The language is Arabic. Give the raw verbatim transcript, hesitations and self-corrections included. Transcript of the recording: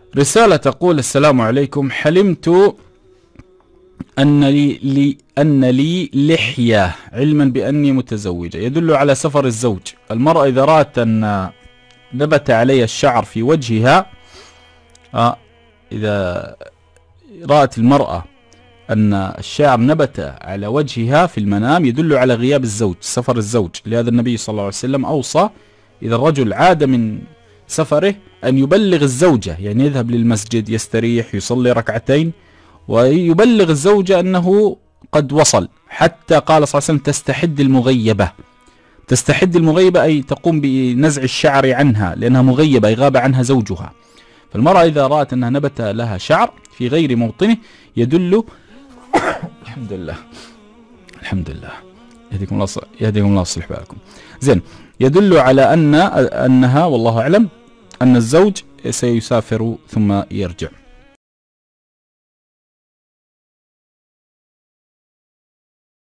رسالة تقول: السلام عليكم، حلمت أن لي, لي أن لي لحية علما بأني متزوجة، يدل على سفر الزوج. المرأة إذا رأت أن نبت عليها الشعر في وجهها، آه إذا رأت المرأة أن الشعر نبت على وجهها في المنام يدل على غياب الزوج، سفر الزوج. لهذا النبي صلى الله عليه وسلم أوصى إذا الرجل عاد من سفره أن يبلغ الزوجة، يعني يذهب للمسجد يستريح يصلي ركعتين ويبلغ الزوجة أنه قد وصل، حتى قال صلى الله عليه وسلم: تستحد المغيبة. تستحد المغيبة أي تقوم بنزع الشعر عنها لأنها مغيبة، أي غاب عنها زوجها. فالمرأة إذا رأت أنها نبت لها شعر في غير موطنه يدل الحمد لله الحمد لله يهديكم الله يهديكم الله يصلح بالكم. زين، يدل على أن أنها والله أعلم أن الزوج سيسافر ثم يرجع.